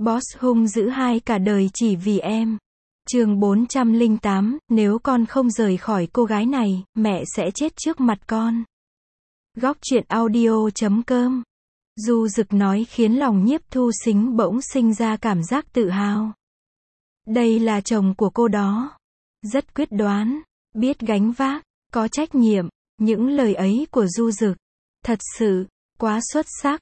Boss hung dữ hai cả đời chỉ vì em. Chương 408, nếu con không rời khỏi cô gái này, mẹ sẽ chết trước mặt con. Góc truyện audio.com. Du Dực nói khiến lòng Nhiếp Thu Xính bỗng sinh ra cảm giác tự hào. Đây là chồng của cô đó. Rất quyết đoán, biết gánh vác, có trách nhiệm. Những lời ấy của Du Dực thật sự quá xuất sắc.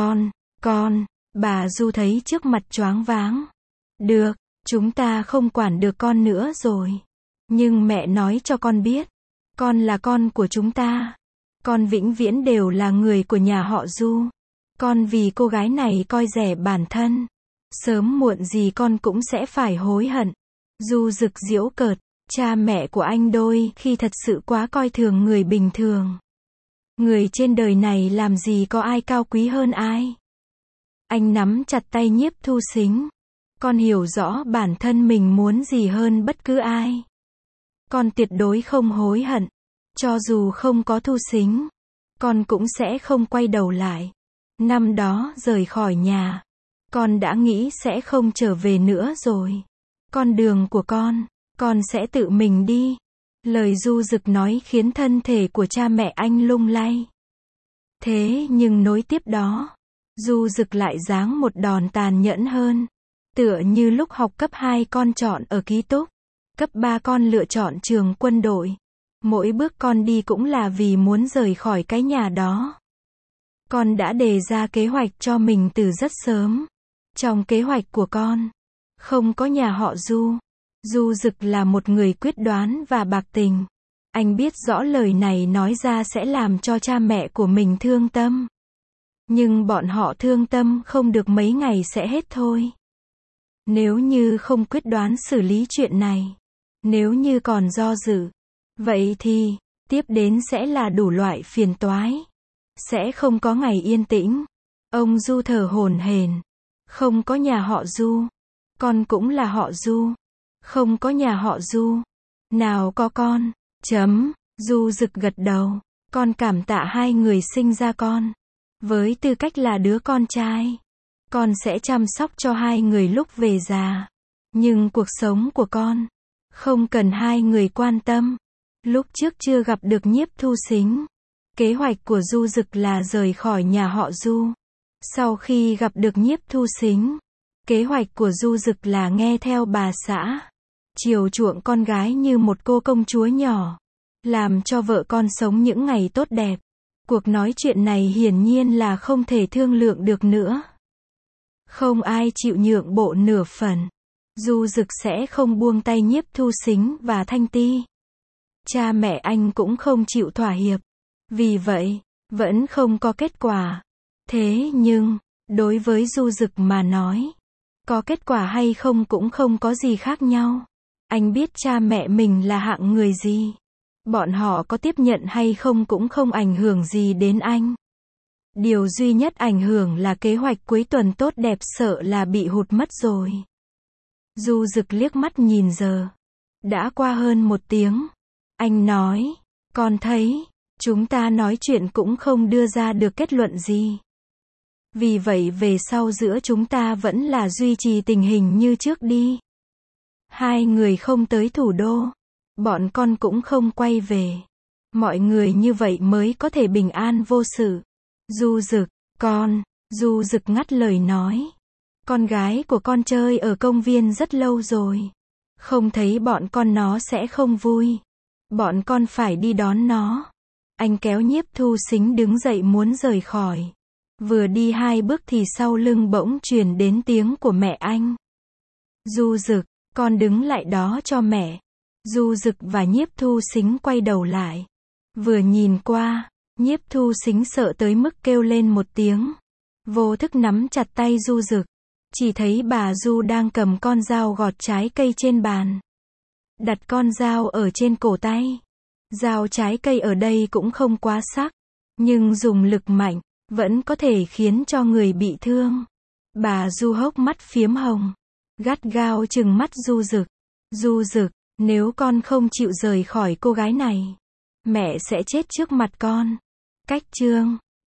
Con, bà Du thấy trước mặt choáng váng. Được, chúng ta không quản được con nữa rồi. Nhưng mẹ nói cho con biết, con là con của chúng ta. Con vĩnh viễn đều là người của nhà họ Du. Con vì cô gái này coi rẻ bản thân. Sớm muộn gì con cũng sẽ phải hối hận. Du Dực giễu cợt, cha mẹ của anh đôi khi thật sự quá coi thường người bình thường. Người trên đời này làm gì có ai cao quý hơn ai. Anh nắm chặt tay Nhiếp Thu Xính. Con hiểu rõ bản thân mình muốn gì hơn bất cứ ai. Con tuyệt đối không hối hận. Cho dù không có Thu Xính, con cũng sẽ không quay đầu lại. Năm đó rời khỏi nhà, con đã nghĩ sẽ không trở về nữa rồi. Con đường của con sẽ tự mình đi. Lời Du Dực nói khiến thân thể của cha mẹ anh lung lay. Thế nhưng nối tiếp đó, Du Dực lại giáng một đòn tàn nhẫn hơn. Tựa như lúc học cấp 2 con chọn ở ký túc, cấp 3 con lựa chọn trường quân đội. Mỗi bước con đi cũng là vì muốn rời khỏi cái nhà đó. Con đã đề ra kế hoạch cho mình từ rất sớm. Trong kế hoạch của con, không có nhà họ Du. Du Dực là một người quyết đoán và bạc tình. Anh biết rõ lời này nói ra sẽ làm cho cha mẹ của mình thương tâm. Nhưng bọn họ thương tâm không được mấy ngày sẽ hết thôi. Nếu như không quyết đoán xử lý chuyện này, nếu như còn do dự, vậy thì, tiếp đến sẽ là đủ loại phiền toái. Sẽ không có ngày yên tĩnh. Ông Du thở hổn hển. Không có nhà họ Du. Con cũng là họ Du. Không có nhà họ Du. Nào có con. Du Dực gật đầu. Con cảm tạ hai người sinh ra con. Với tư cách là đứa con trai, con sẽ chăm sóc cho hai người lúc về già. Nhưng cuộc sống của con không cần hai người quan tâm. Lúc trước chưa gặp được Nhiếp Thu Xính, kế hoạch của Du Dực là rời khỏi nhà họ Du. Sau khi gặp được Nhiếp Thu Xính, kế hoạch của Du Dực là nghe theo bà xã, chiều chuộng con gái như một cô công chúa nhỏ, làm cho vợ con sống những ngày tốt đẹp. Cuộc nói chuyện này hiển nhiên là không thể thương lượng được nữa. Không ai chịu nhượng bộ nửa phần. Du Dực sẽ không buông tay Nhiếp Thu Xính và Thanh Ti. Cha mẹ anh cũng không chịu thỏa hiệp. Vì vậy, vẫn không có kết quả. Thế nhưng, đối với Du Dực mà nói, có kết quả hay không cũng không có gì khác nhau. Anh biết cha mẹ mình là hạng người gì. Bọn họ có tiếp nhận hay không cũng không ảnh hưởng gì đến anh. Điều duy nhất ảnh hưởng là kế hoạch cuối tuần tốt đẹp sợ là bị hụt mất rồi. Du Dực liếc mắt nhìn giờ. Đã qua hơn 1 tiếng. Anh nói, con thấy, chúng ta nói chuyện cũng không đưa ra được kết luận gì. Vì vậy về sau giữa chúng ta vẫn là duy trì tình hình như trước đi. Hai người không tới thủ đô. Bọn con cũng không quay về. Mọi người như vậy mới có thể bình an vô sự. Du Dực, Du Dực ngắt lời nói. Con gái của con chơi ở công viên rất lâu rồi. Không thấy bọn con nó sẽ không vui. Bọn con phải đi đón nó. Anh kéo Nhiếp Thu Xính đứng dậy muốn rời khỏi. Vừa đi 2 bước thì sau lưng bỗng truyền đến tiếng của mẹ anh. Du Dực, con đứng lại đó cho mẹ. Du Dực và Nhiếp Thu Xính quay đầu lại. Vừa nhìn qua, Nhiếp Thu Xính sợ tới mức kêu lên một tiếng. Vô thức nắm chặt tay Du Dực. Chỉ thấy bà Du đang cầm con dao gọt trái cây trên bàn. Đặt con dao ở trên cổ tay. Dao trái cây ở đây cũng không quá sắc, nhưng dùng lực mạnh, vẫn có thể khiến cho người bị thương. Bà Du hốc mắt phiếm hồng, gắt gao trừng mắt Du Dực. Du Dực, nếu con không chịu rời khỏi cô gái này, mẹ sẽ chết trước mặt con. Cách chương